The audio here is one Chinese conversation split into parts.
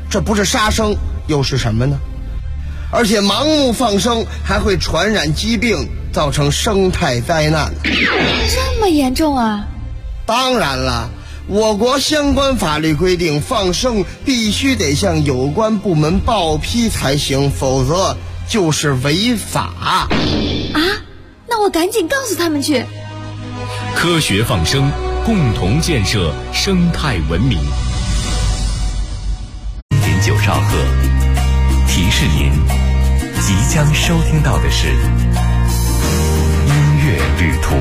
这不是杀生又是什么呢？而且盲目放生还会传染疾病，造成生态灾难。 这么严重啊？ 当然了，我国相关法律规定，放生必须得向有关部门报批才行，否则就是违法。 啊？那我赶紧告诉他们去。 科学放生，共同建设生态文明。 0.9兆赫，提示您即将收听到的是音乐旅途。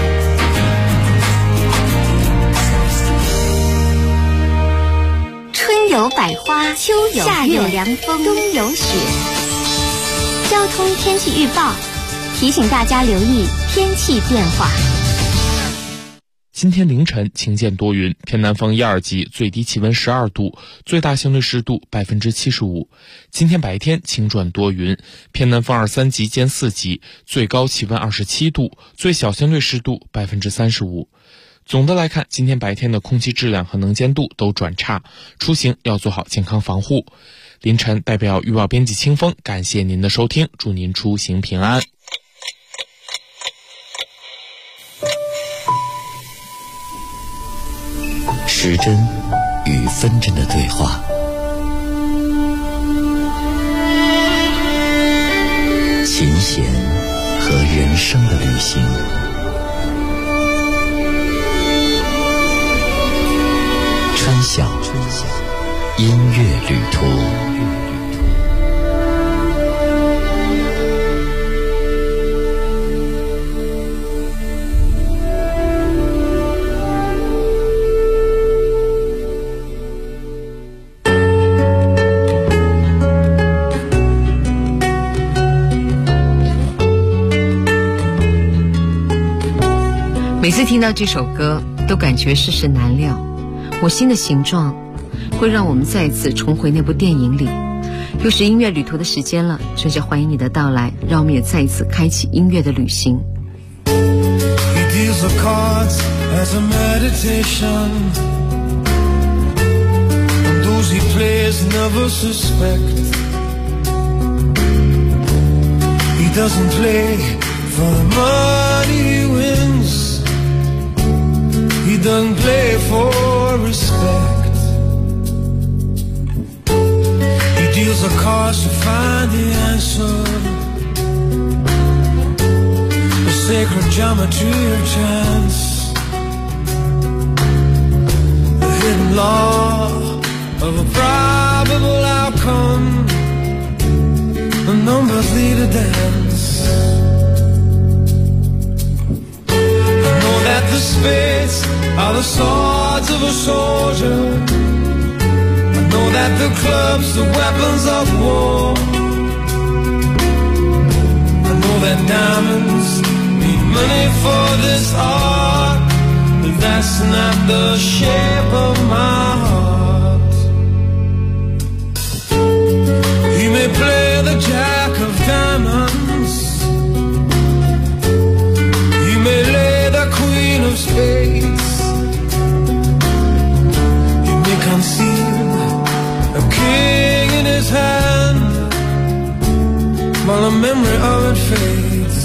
春有百花，秋有夏有凉风，冬有雪。交通天气预报提醒大家留意天气变化。 今天凌晨晴间多云，偏南风1、2级，最低气温12度，最大相对湿度75%。今天白天晴转多云，偏南风2、3级兼4级，最高气温27度，最小相对湿度35%。总的来看，今天白天的空气质量和能见度都转差，出行要做好健康防护。凌晨代表预报编辑清风，感谢您的收听，祝您出行平安。 时针与分针的对话，琴弦和人生的旅行，春晓音乐旅途。 每次听到这首歌，都感觉世事难料。我心的形状会让我们再次重回那部电影里。又是音乐旅途的时间了，真是欢迎你的到来，让我们也再一次开启音乐的旅行。 He deals the cards as a meditation, and those he plays never suspect. He doesn't play for the money he wins.He doesn't play for respect. He deals the cards to find the answer, the sacred geometry of chance, the hidden law of a probable outcome. The numbers lead a dance.That the spades are the swords of a soldier. I know that the clubs the weapons of war. I know that diamonds need money for this art, but that's not the shape of my heart. He may play the jack of diamonds.He may lay the queen of spades. He may conceal a king in his hand, while the memory of it fades.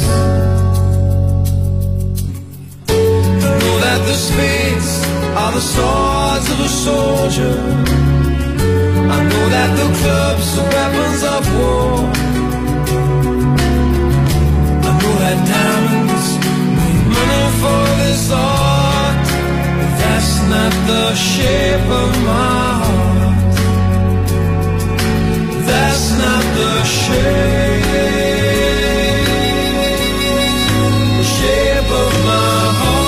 I know that the spades are the swords of a soldier. I know that the clubs are weapons of war. I know that diamonds.Money for this art, but that's not the shape of my heart. That's not the shape of my heart.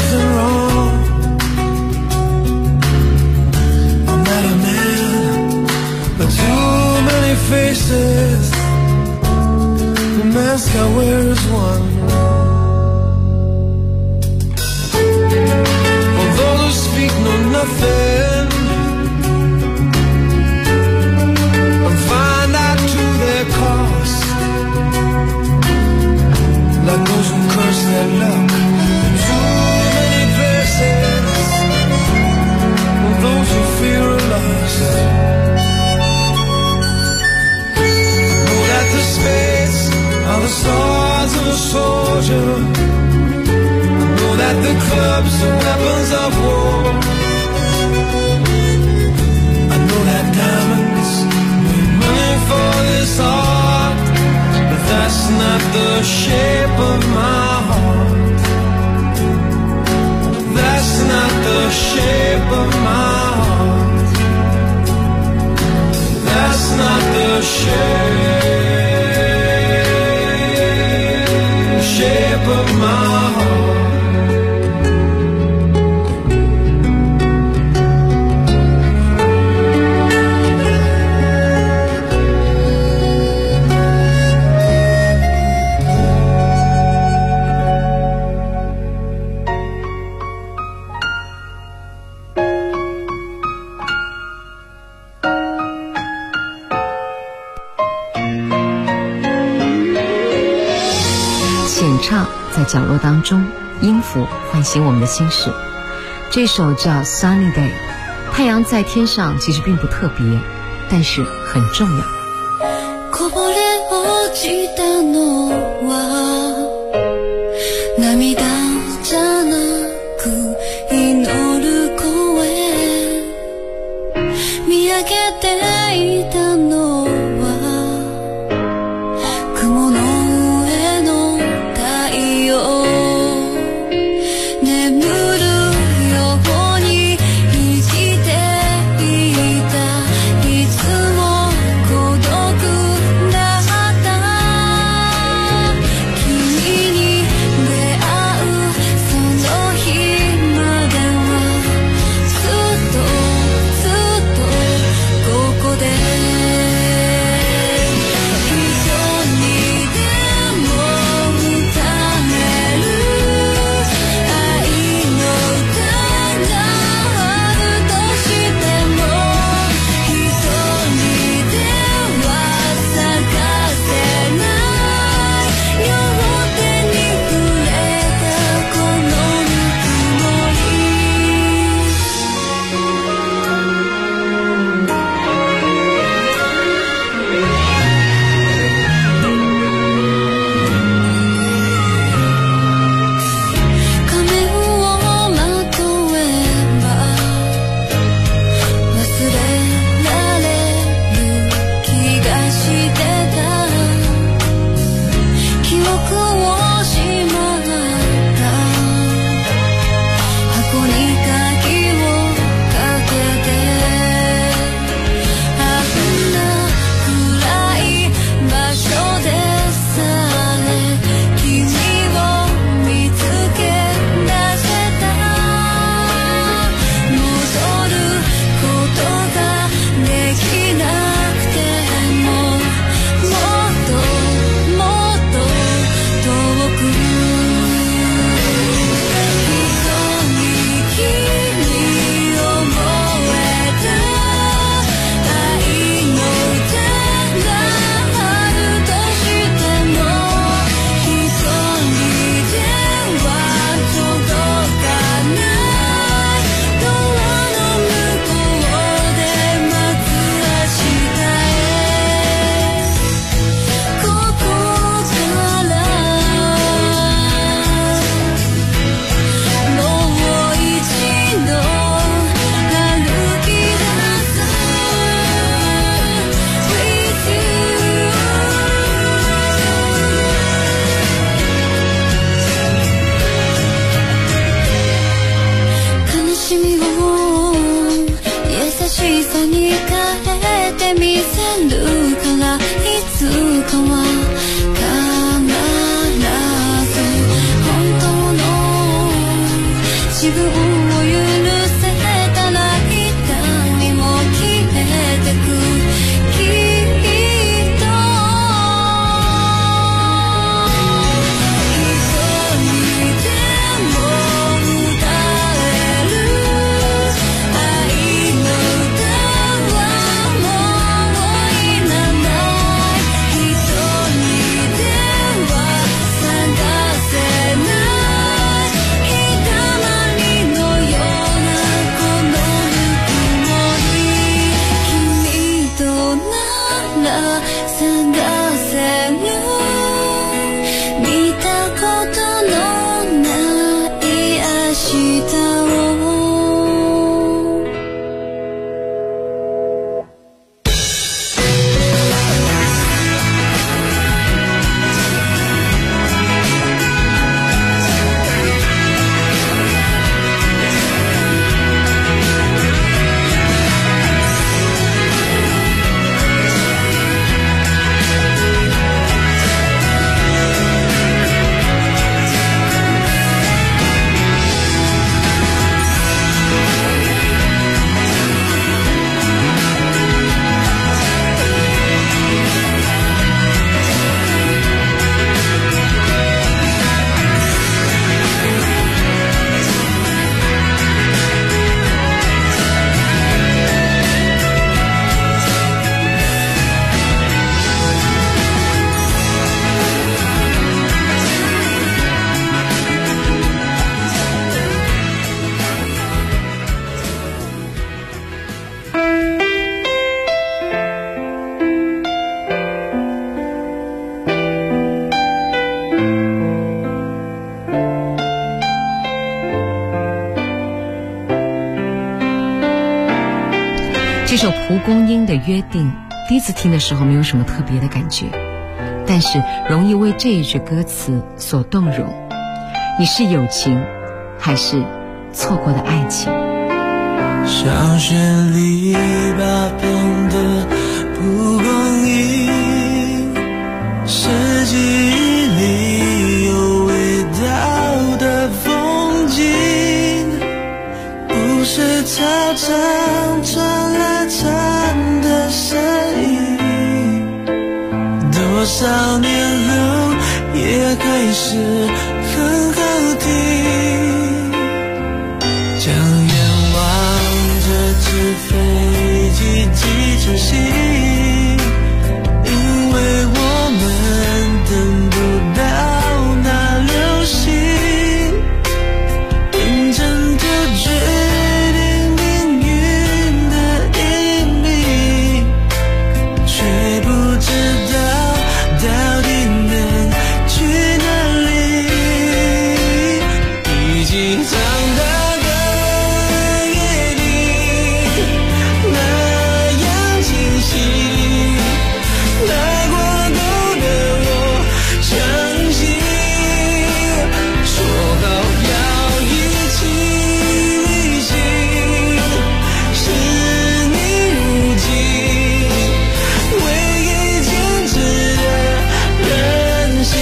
nothing wrong. I'm not a man, but too many faces. The mask I wear is one. For those who speak know nothing and find out to their cost, like those who curse their luck in too many places. For those who fear are lost, know that the spades are the swords of a soldier. Know that the clubs are weapons of war. I know that diamonds need money for this art, but that's not the shape of my heart. That's not the shape of my heart. That's not the shape of my heart. 在角落当中，音符唤醒我们的心事。这首叫 Sunny Day， 太阳在天上其实并不特別，但是很重要。 こぼれ落ちたのは涙じゃなく祈る声、見上げていたのは雲の上の太陽、眠るように生きていた、いつも孤独だった、君に出会うその日まではずっとずっとここで一緒にでも歌える愛の歌があるとしても、一人では探せない両手に触れたこのぬくもり、仮面をまとえば忘れられる気がしてた、記憶をしまった箱に鍵をかけて、あんな暗い場所でさえ君を見つけ出せた、戻ることができなくても、もっともっと遠く一緒に君を覚えた愛の歌があるとしても、一人では届かないドアの向こうで待つ明日へ、ここからもう一度歩き出す With you、 悲しみを優しさに変えてみせるから、いつかは必ず本当の自分を許せたら痛みも消えてくきっと一人でも歌える愛の歌はもういらない一人では探せない日だまりのようなこのぬくもり君となら探せる見たことのない明日を这首蒲公英的约定，第一次听的时候没有什么特别的感觉，但是容易为这一句歌词所动容。你是友情，还是错过的爱情？ 小学篱笆边的蒲公英，是记忆里有味道的风景，不是操场传来蝉的声音，多少年后也还是很好听，将远望这只飞机寄出行，因为我们等不到那流星，认真的决定命运的引领，却不知道到底能去哪里，已经长大的约定那样清晰，来过后的我相信，说好要一起旅行，是你如今唯一坚持的任性。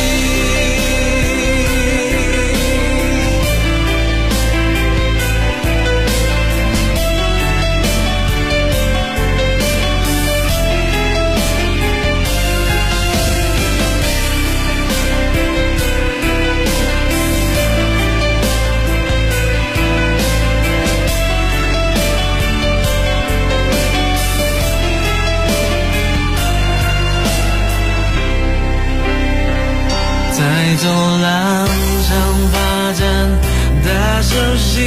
在走廊上发展大手心，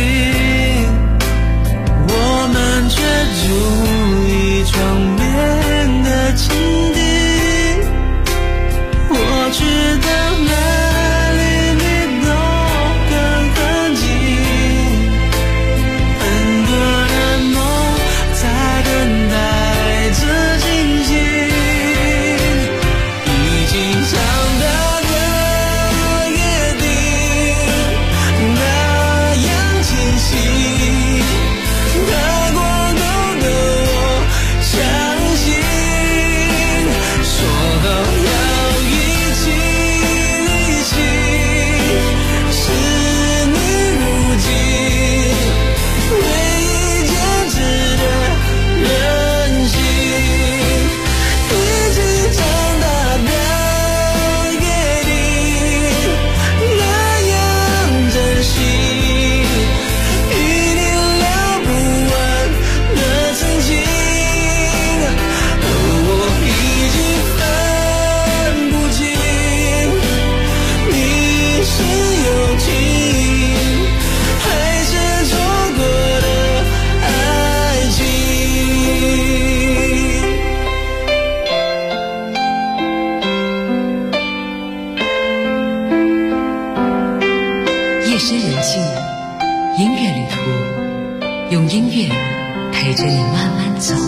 我们却住一床边的情敌，我去到哪里你都跟很近，很多的梦在等待着惊醒，已经长大的约定那样清音乐旅途，用音乐陪着你慢慢走。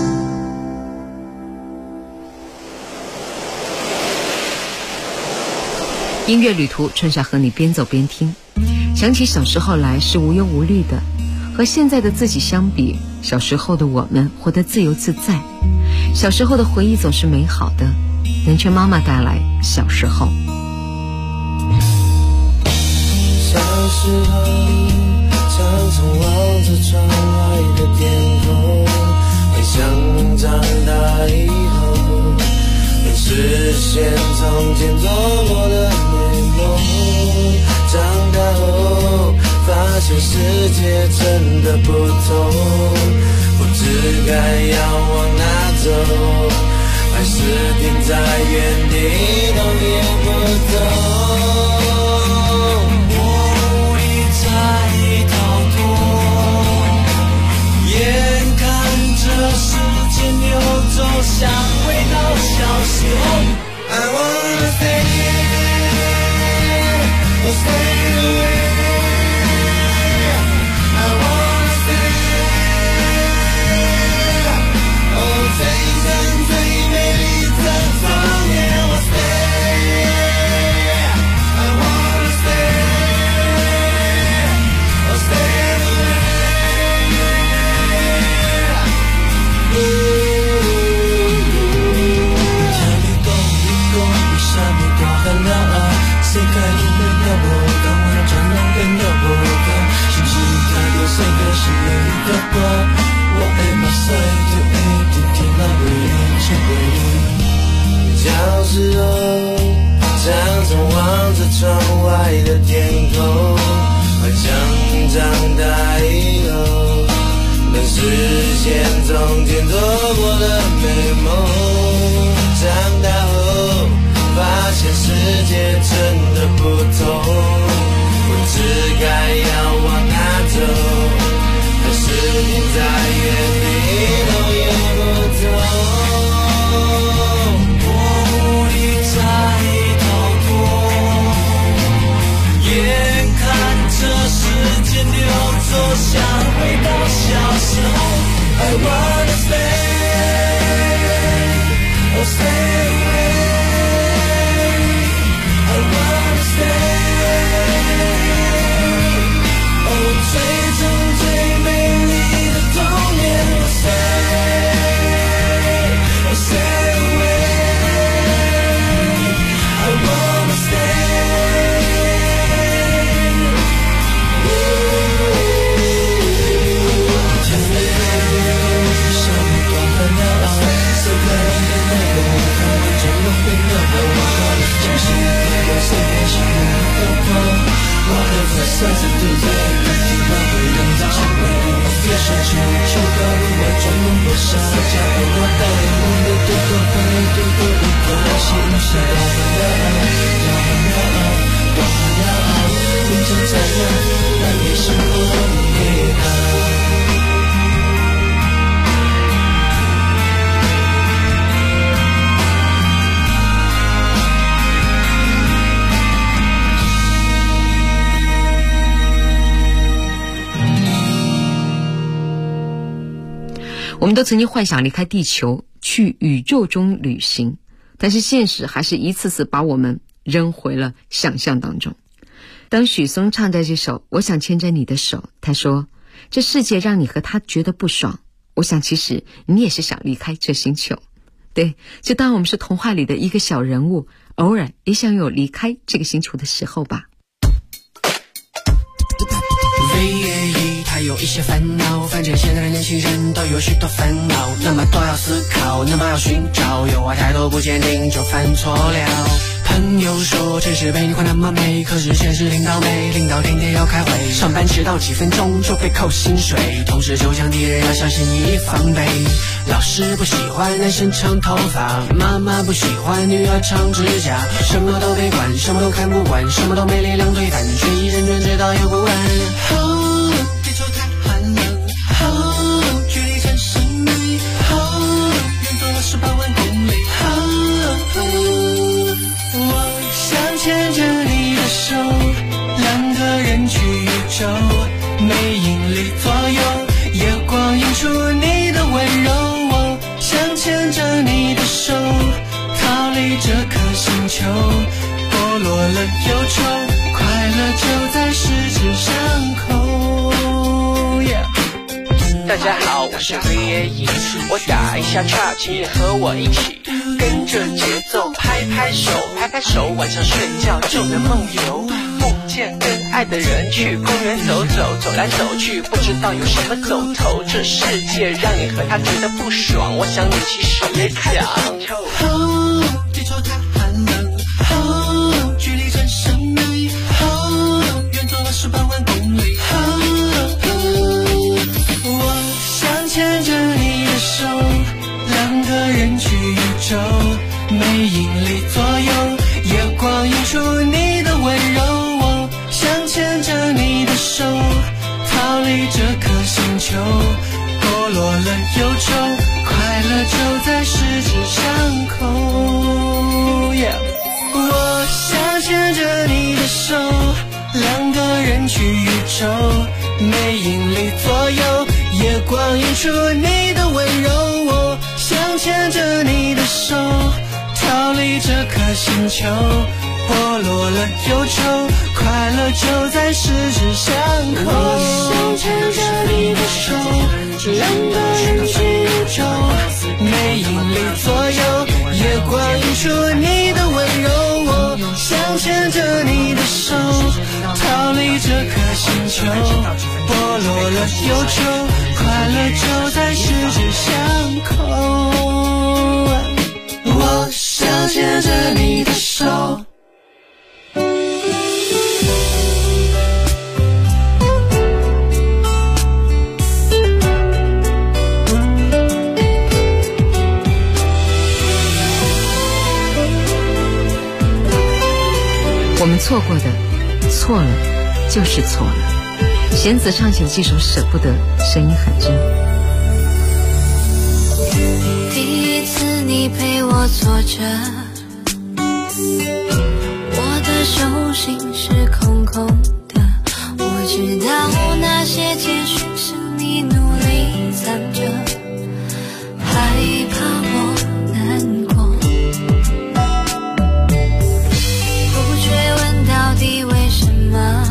音乐旅途，春夏和你边走边听，想起小时候来是无忧无虑的，和现在的自己相比，小时候的我们活得自由自在，小时候的回忆总是美好的，能劝妈妈带来小时候。 小时候常常望着窗外的天空，回想长大以后能实现从前做过的美梦。长大后发现世界真的不同，不知该要往哪走，还是停在原地动也不动。我无力再逃脱，眼看着时间流走，想回到小时候。I wanna stay here, or stay away. I wanna stay, oh， 这一生最美丽的童年，我 stay. I wanna stay, or stay away. 世界都变得不同，我让传统变得不同。信息太多，世界是每一个光。我会把所有的一点点来回应，去回应。小时候常常望着窗外的天空，幻想长大以后能实现从前做过的美梦。长大后发现世界真的不同，不知该要往哪走，还是停在原地动也不动。我无力再逃脱，眼看着时间流走，想回到小时候。I wanna stay, oh stay away. I wanna stay, oh， 最终最美丽的童年，我 stay, oh stay away. I wanna stay, 天飞上不断的鸟，世界变得不同，真的变得不同。相信世界是每一个光，我还在擅自对待，听到会让它成为别失去，就告诉我专门不傻，加入我带领我的独个回忆，独个一个心是我的爱，我要变成怎样，让你生活遗憾。 我们都曾经幻想离开地球，去宇宙中旅行，但是现实还是一次次把我们扔回了想象当中。当许嵩唱着这首《我想牵着你的手》，他说这世界让你和他觉得不爽，我想其实你也是想离开这星球。对，就当我们是童话里的一个小人物，偶尔也想有离开这个星球的时候吧。 他有一些烦恼，反正现在的年轻人都有许多烦恼，那么都要思考，那么要寻找，有爱态度不坚定就犯错了。朋友说城市被你画那么美，可是现实挺倒霉，领导天天要开会，上班迟到几分钟就被扣薪水，同事就像敌人要小心翼翼防备。老师不喜欢男生长头发，妈妈不喜欢女儿长指甲，什么都得管，什么都看不惯，什么都没力量推翻，学习认真直到有不安。地球太寒冷，距离产生美，远走了18万公里，我想牵着你的手，两个人去宇宙，每一引力左右，夜光映出你的温柔，我想牵着你的手，逃离这颗星球，剥落了忧愁，快乐就在十指相扣。 大家好，我是VAE，我打一下岔，请你和我一起跟着节奏拍拍手，拍拍手，晚上睡觉就能梦游，梦见跟爱的人去公园走走，走来走去不知道有什么走头，这世界让你和他觉得不爽，我想你其实也想。 地球太寒冷，距离真神秘，远走了18万公里，我想牵着你的手，两个人去宇宙，没引力左右，夜光映出你的温柔，我想牵着你的手，逃离这颗星球，剥落了忧愁，快乐就在十指相扣。我想牵着你的手，两个人去宇宙，没引力左右，夜光映出你的温柔，我想牵着你的手，逃离这颗星球，剥落了忧愁，快乐就在十指相扣。我想牵着你的手，两个人去宇宙，没引力左右，夜光映出你的温柔，我想牵着你的手，逃离这颗星球，剥落了忧愁，快乐就在十指相扣。我想牵着你的手。 我们错过的，错了就是错了。弦子唱起了这首《舍不得》，声音很真。 第一次你陪我坐着，我的手心是空空的，我知道那些简讯是你努力藏着，害怕我难过，不追问到底为什么，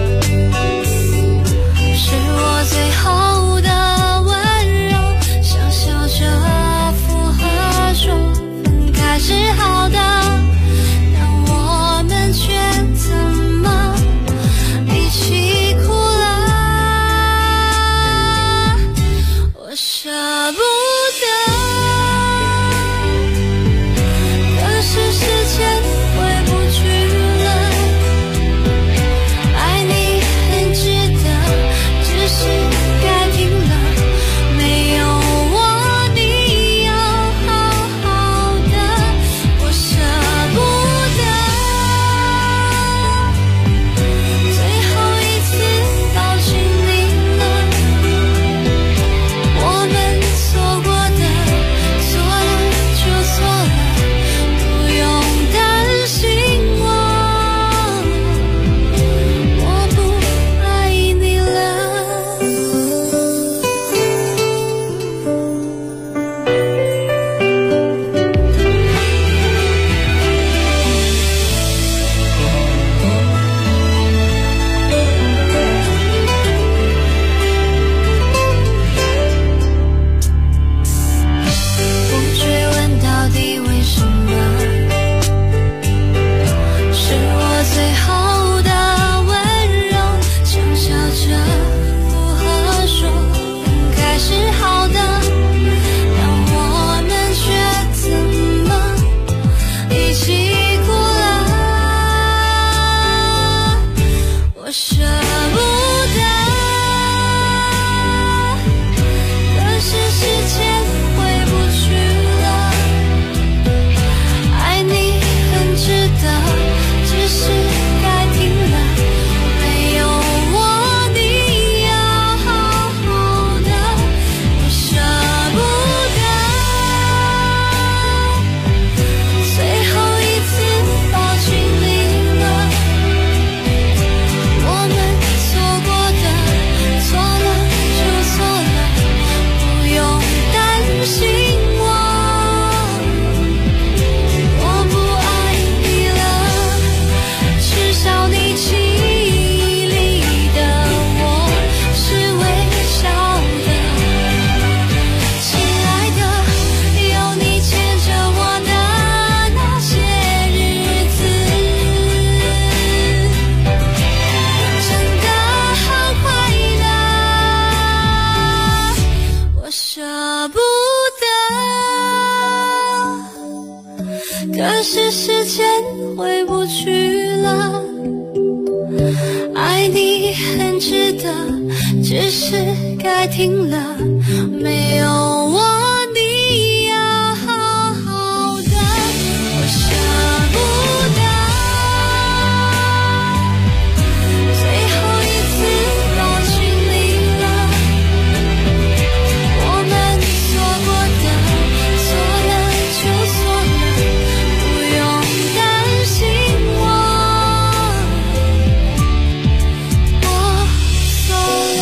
是我最后的温柔，想笑着附和说分开是好的，但我们却怎么一起哭了。 是时间回不去了。爱你很值得，只是该停了。没有我你要好好的，我舍不得最后一次抱紧你了。我们错过的错了就错了，不用担心我走了。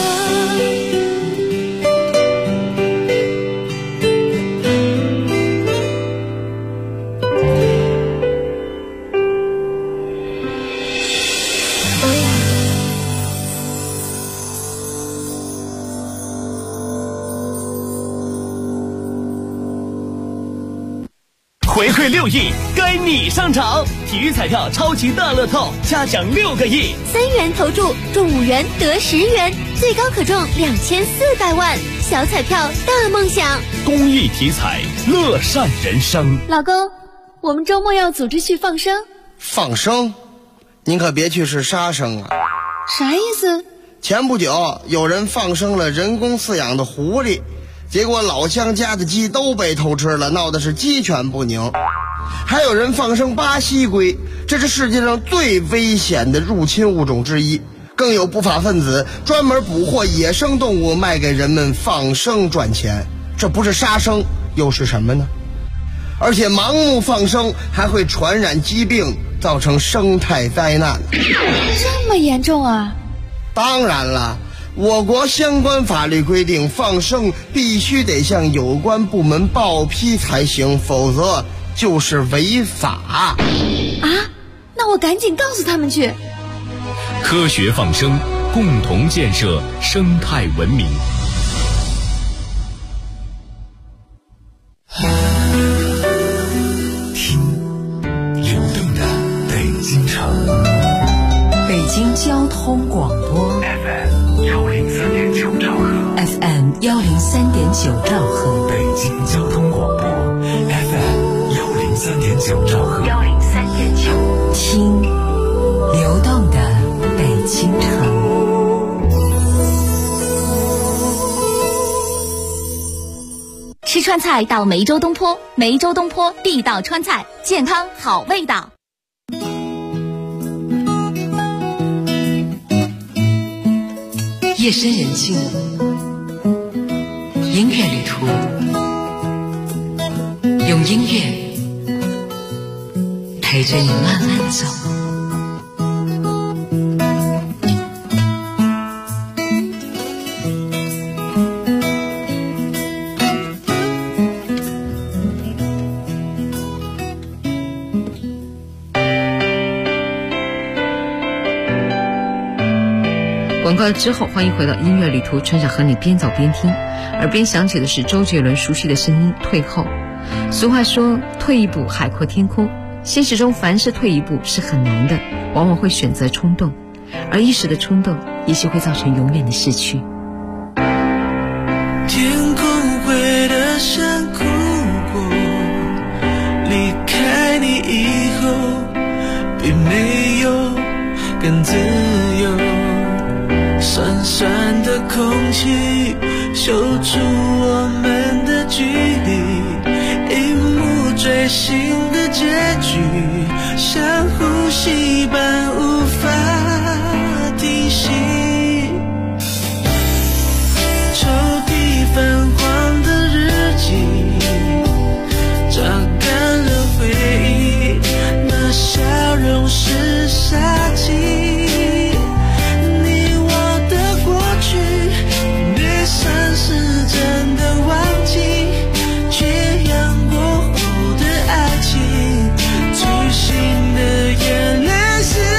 回馈6亿，该你上场！体育彩票超级大乐透，嘉奖6个亿 ，3元投注中5元得10元，最高可中2400万，小彩票大梦想。 公益体彩，乐善人生。 老公，我们周末要组织去放生。 放生？您可别去是杀生啊！ 啥意思？ 前不久有人放生了人工饲养的狐狸，结果老乡家的鸡都被偷吃了，闹的是鸡犬不宁。还有人放生巴西龟，这是世界上最危险的入侵物种之一。更有不法分子专门捕获野生动物卖给人们放生赚钱，这不是杀生又是什么呢？而且盲目放生还会传染疾病，造成生态灾难。 这么严重啊？ 当然了，我国相关法律规定，放生必须得向有关部门报批才行，否则就是违法。 啊？那我赶紧告诉他们去。 科学放生，共同建设生态文明。 听流动的北京城， 北京交通广播 FM103.9兆赫 ，FM103.9兆赫， 北京交通广播 FM103.9兆赫 ，103.9，听流动的北京城。 吃川菜到梅州东坡，梅州东坡地道川菜，健康好味道。 夜深人静，音乐旅途，用音乐陪着你慢慢走。广告之后，欢迎回到音乐旅途，春晓和你边走边听，耳边响起的是周杰伦熟悉的声音《退后》。俗话说，退一步海阔天空。现实中，凡是退一步是很难的，往往会选择冲动，而一时的冲动，也许会造成永远的失去。 天空灰得像哭过，离开你以后，比没有更自由。酸酸的空气嗅出我们的距离，一幕锥心的结局，像呼吸般无法停息。抽屉泛黄的日记，榨干了回忆，那笑容是杀气。算是真的忘记，缺氧过后的爱情，巨星的眼泪是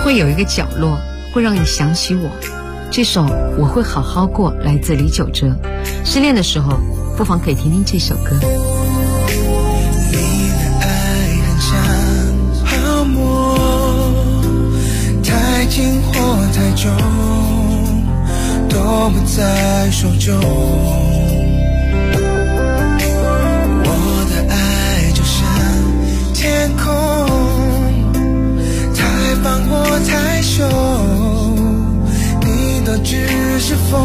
会有一个角落会让你想起我。这首《我会好好过》来自李玖哲。失恋的时候不妨可以听听这首歌。 你的爱很像泡沫，太近或太重都不在手中。我的爱就像天空，太放或太收，你都只是风。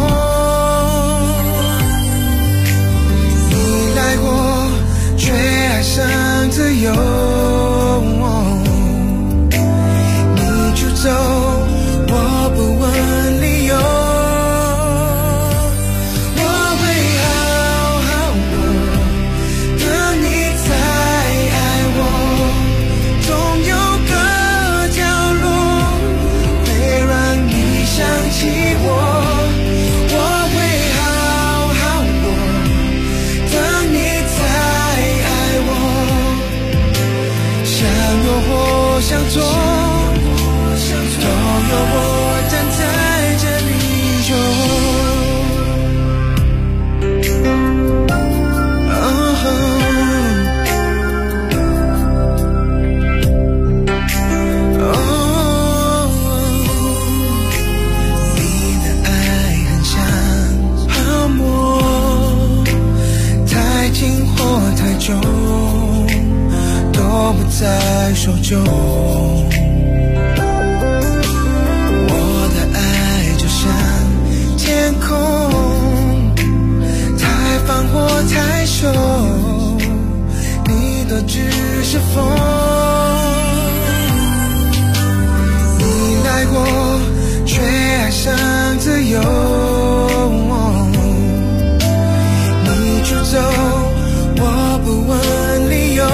你来过，却爱上自由。你就走，我不问理由。我会好好过，等你再爱我。总有个角落会让你想起我。相撞，都有我站在这里你的爱很像泡沫，太近或太重都不在手中。我的爱就像天空，太放或太收，你都只是风。你来过，却爱上自由。你就走，我不问理由。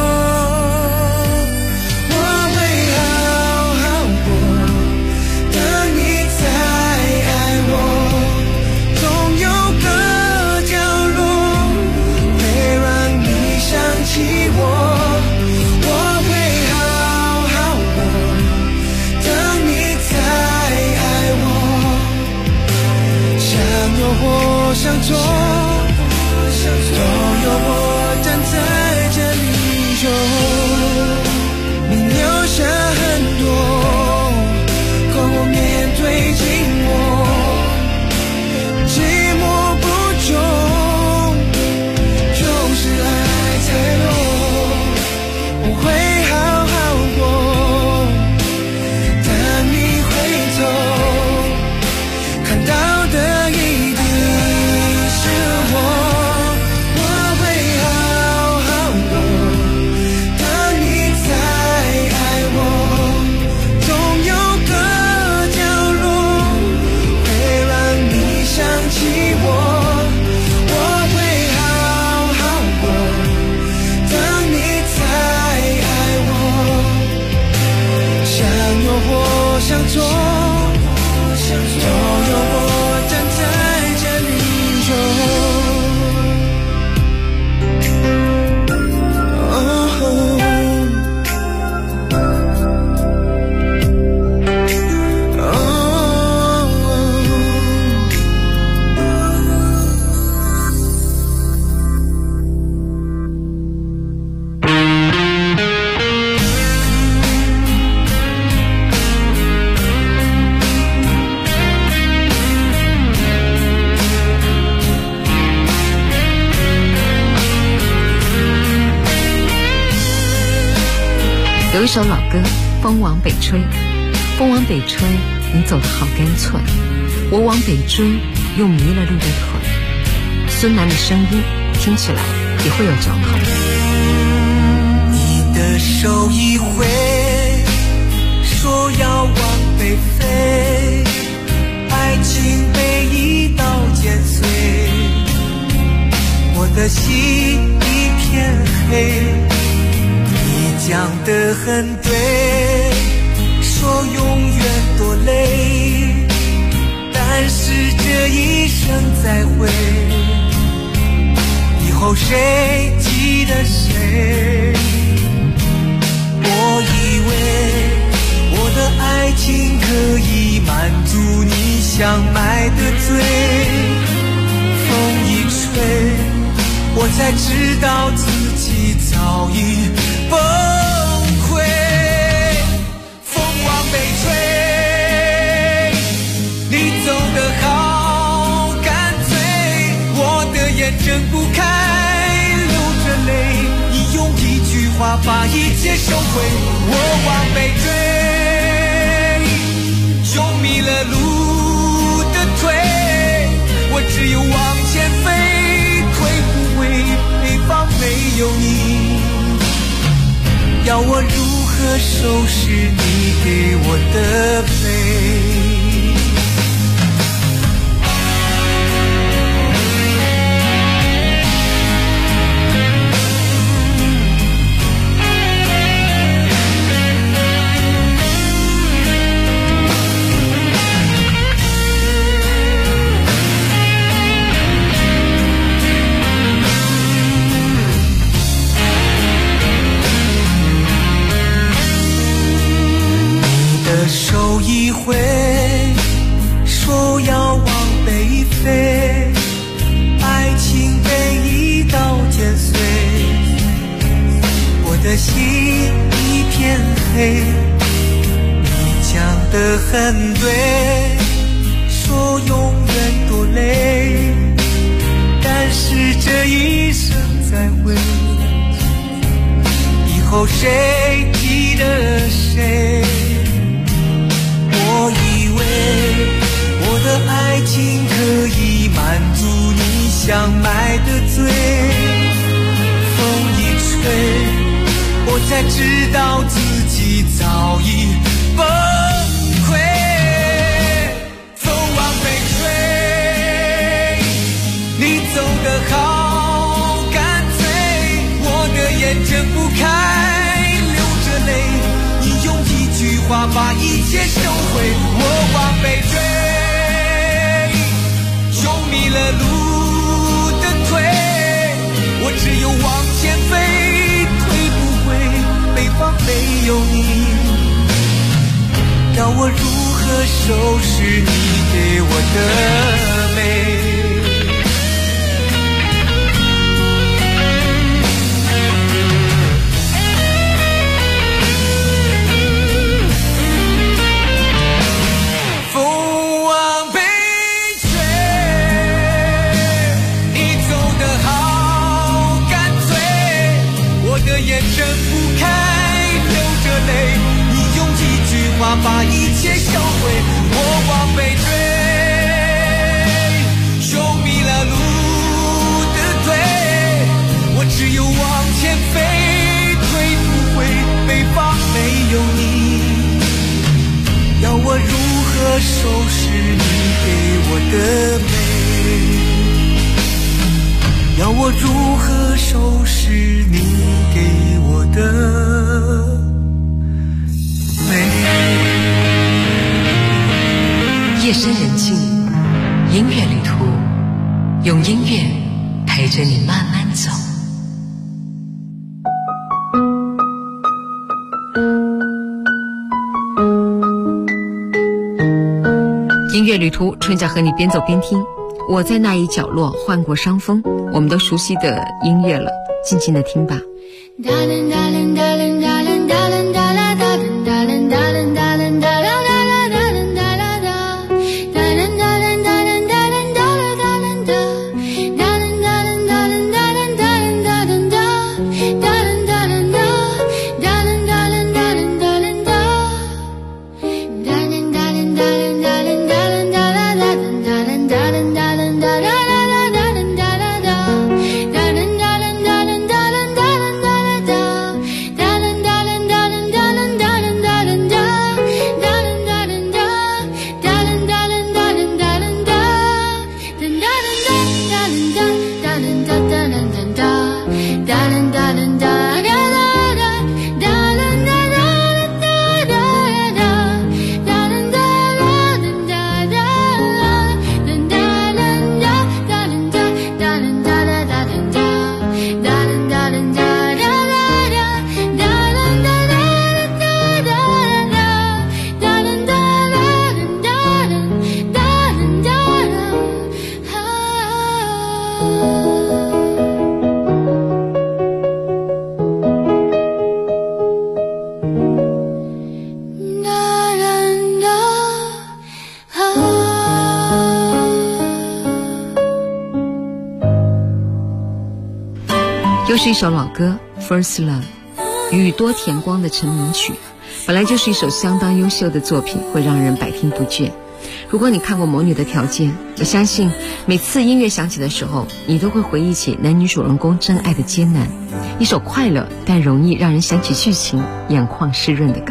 相撞，都有我站在这里就你留下很多，够我面对寂寞。寂寞不终，就是爱太弱。我会好好过，等你回头看到的一定相撞，都有我站在这里有一首老歌《风往北吹》，风往北吹，你走得好干脆，我往北追，又迷了路的腿。孙楠的声音听起来也会有嚼头。 你的手一挥，说要往北飞，爱情被一刀剪碎，我的心一片黑。讲得很对，说永远多累，但是这一生再会，以后谁记得谁？我以为我的爱情可以满足你想买的醉，风一吹，我才知道自己早已崩溃。风往北吹，你走得好干脆，我的眼睁不开，流着泪，你用一句话把一切收回。我往北追，用迷了路的腿，我只有往前飞，退不回，北方没有你，要我如何收拾你给我的悲？手一挥，说要往北飞，爱情被一刀剪碎，我的心一片黑。你讲得很对，说永远多累，但是这一生再会，以后谁记得谁？我以为我的爱情可以满足你想买的醉，风一吹，我才知道自己早已崩溃。风往北吹，你走得好干脆，我的眼睁不开，流着泪，你用一句话把一切收回。我往北追，用迷了路的腿，我只有往前飞，退不回，北方没有你，要我如何收拾你给我的美？把一切销毁，我往北追，用迷了路的腿，我只有往前飞，退不回，北方没有你，要我如何收拾你给我的美？要我如何收拾你给我的美？ 夜深人静，音乐旅途，用音乐陪着你慢慢走。音乐旅途，春夏和你边走边听。我在那一角落换过伤风，我们都熟悉的音乐了，静静的听吧。 Da 又是一首老歌 First Love， 宇多田光的成名曲，本来就是一首相当优秀的作品，会让人百听不倦。如果你看过《魔女的条件》，我相信每次音乐响起的时候，你都会回忆起男女主人公真爱的艰难，一首快乐但容易让人想起剧情，眼眶湿润的歌。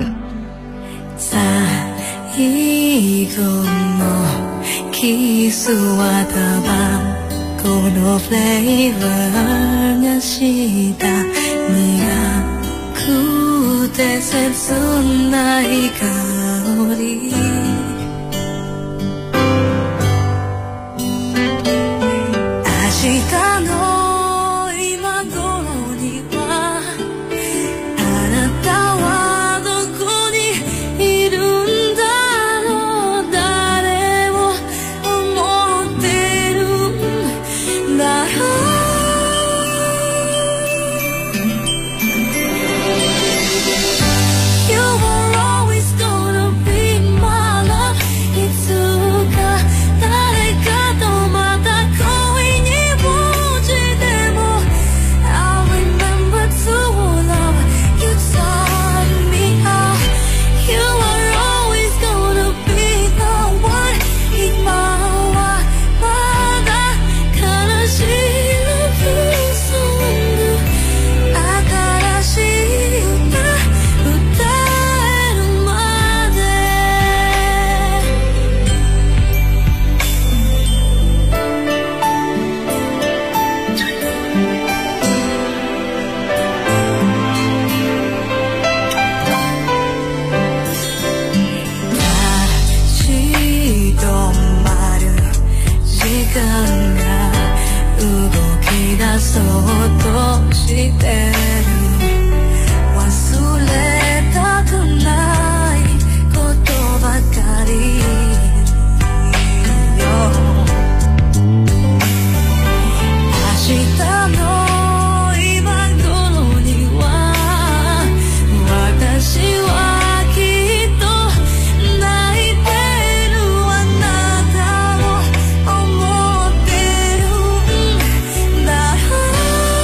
最後のキスはタバコのフレーバーがした苦くて切ない香り明日の今頃にはあなたはどこにいるんだろう誰を思ってるんだろうYou were always gonna be my love いつか誰かとまた恋に落ちても I remember to love You taught me how You were always gonna be the one 今はまだ悲しい Love song 新しい歌歌えるまで立ち止まる時間が動き出そうとしてる忘れたくないことばかりよ明日の今頃には私はきっと泣いてるあなたを思ってるんだろう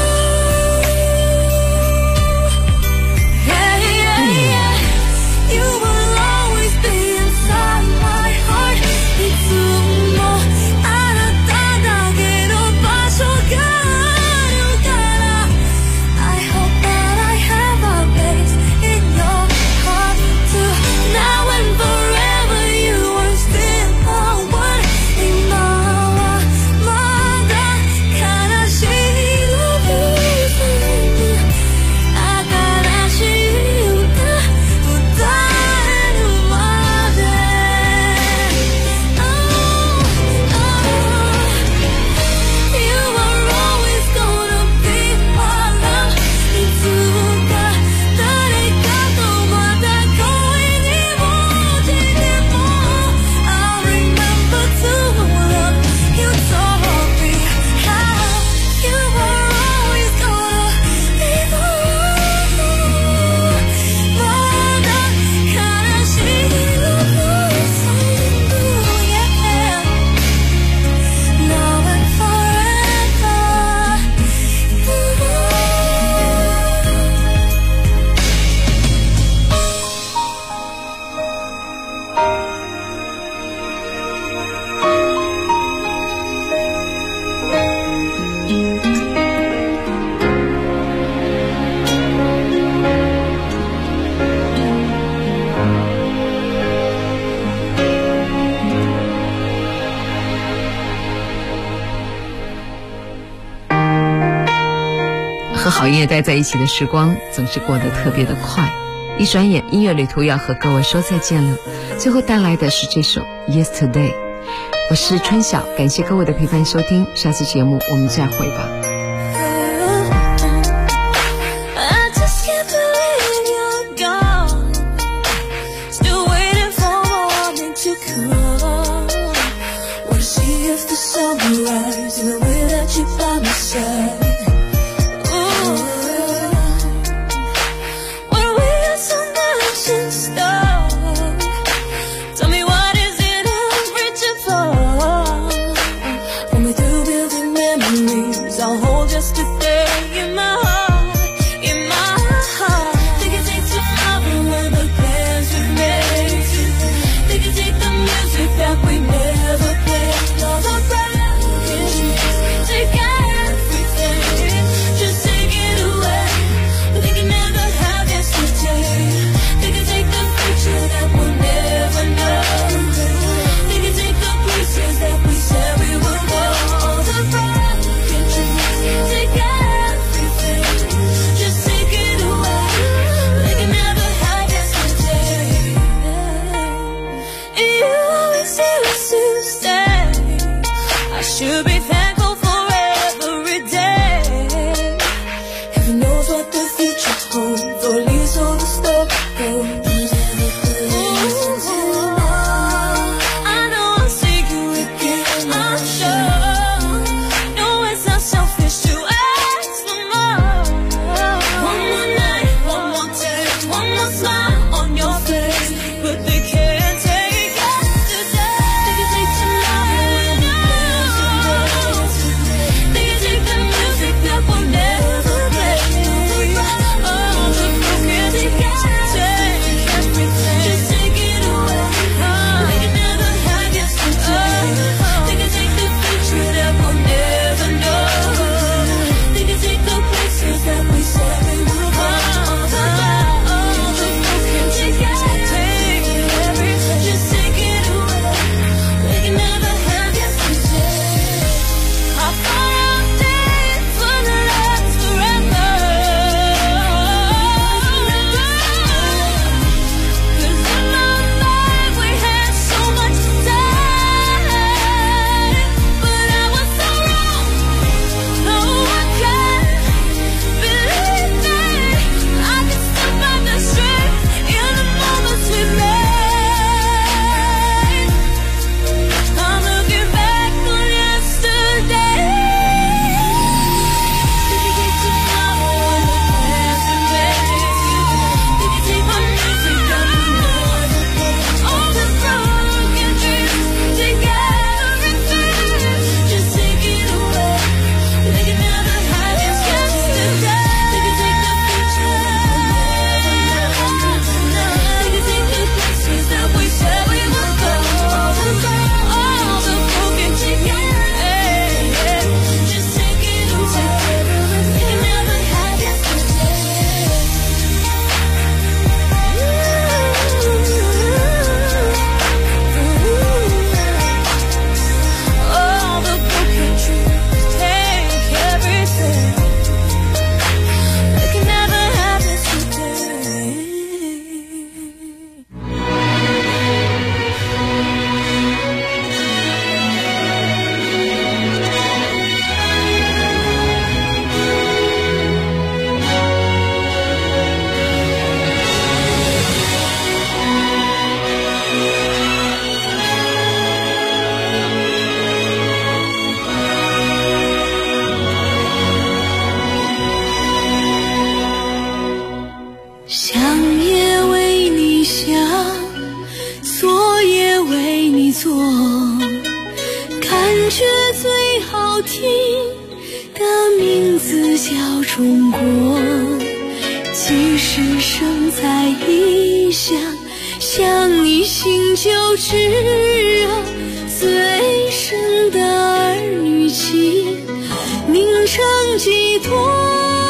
Yeah, yeah, yeah You will always be inside my heart いつもあなただけの場所があるから I hope that I have a place in your heart too Now and forever you are still the one 今はまだ悲しい Love song 新しい歌歌えるまで You are always gonna be my love いつか誰かとまた恋に落ちても I remember to love You told me how You were always gonna be the one まだ悲しい Love song Yeah Now and forever 和好音乐待在一起的时光总是过得特别的快，一转眼音乐旅途要和各位说再见了。最后带来的是这首 Yesterday。 我是春晓，感谢各位的陪伴收听，下次节目我们再会吧。 I just can't believe you're gone Still waiting for morning to come Wanna see if the sun will rise In the way that you by my side When we had so much in store Tell me what is it I'm reaching for When we through building memories I'll hold 想也为你想，做也为你做，感觉最好听的名字叫中国。即使生在异乡，想你心就炙热，最深的儿女情凝成寄托。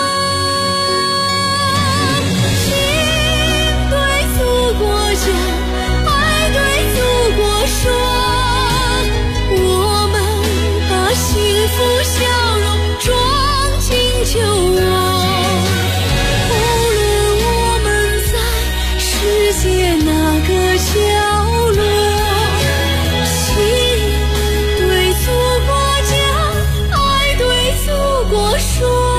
幸福笑容装进酒窝，无论我们在世界哪个角落，心对祖国讲，爱对祖国说。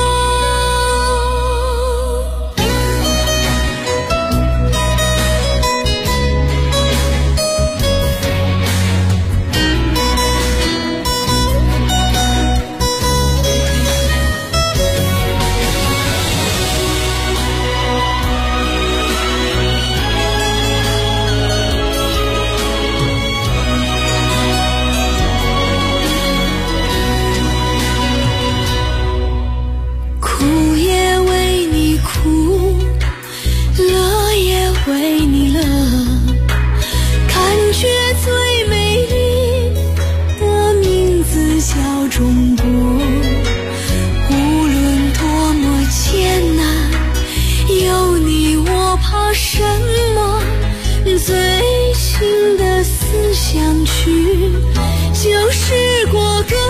最新的思想曲就是国歌，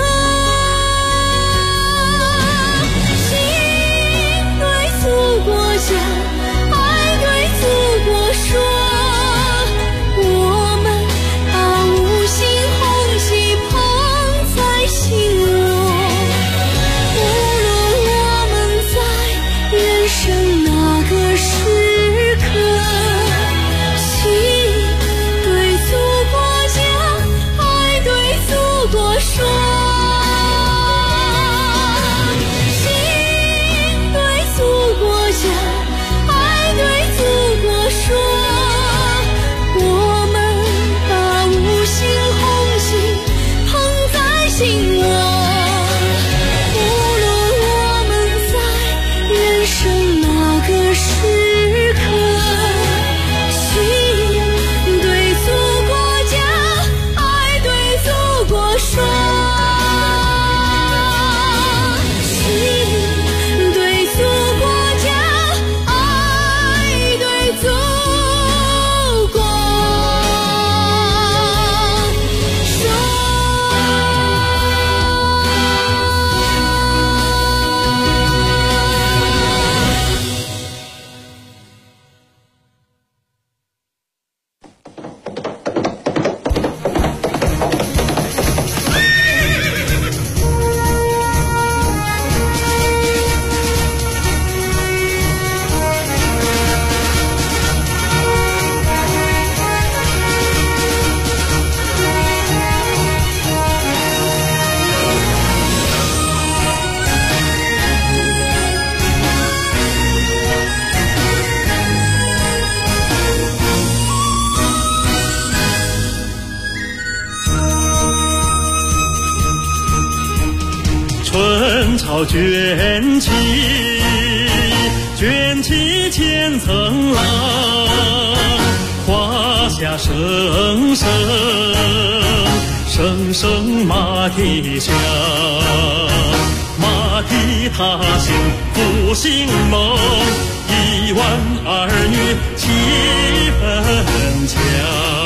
心对祖国讲，爱对祖国说，我们把五星红旗捧在心窝，无论我们在人生哪个时刻，说，心对祖国讲，爱对祖国说，我们把五星红旗捧在心窝，无论我们在人生哪个时刻，心对祖国讲，爱对祖国说。 春潮卷起，卷起千层浪，华夏声声，声声马蹄响，马蹄踏响复兴梦，1万儿女气奋强。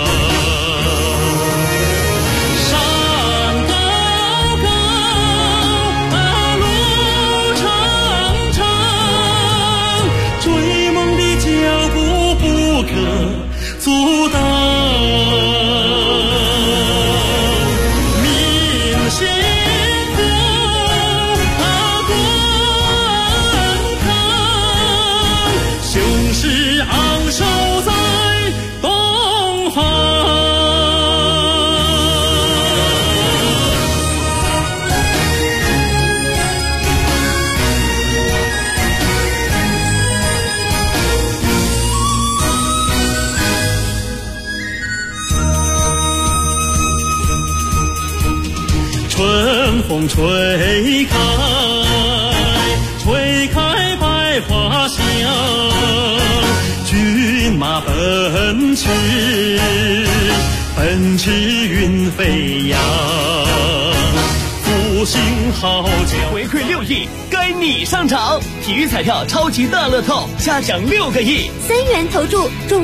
阻挡明星风滚烫，雄狮昂首在东春风吹开，吹开百花香，骏马奔驰，奔驰云飞扬，复兴号角。 回馈6亿，该你上场！体育彩票超级大乐透，下奖6个亿 ，3元投注中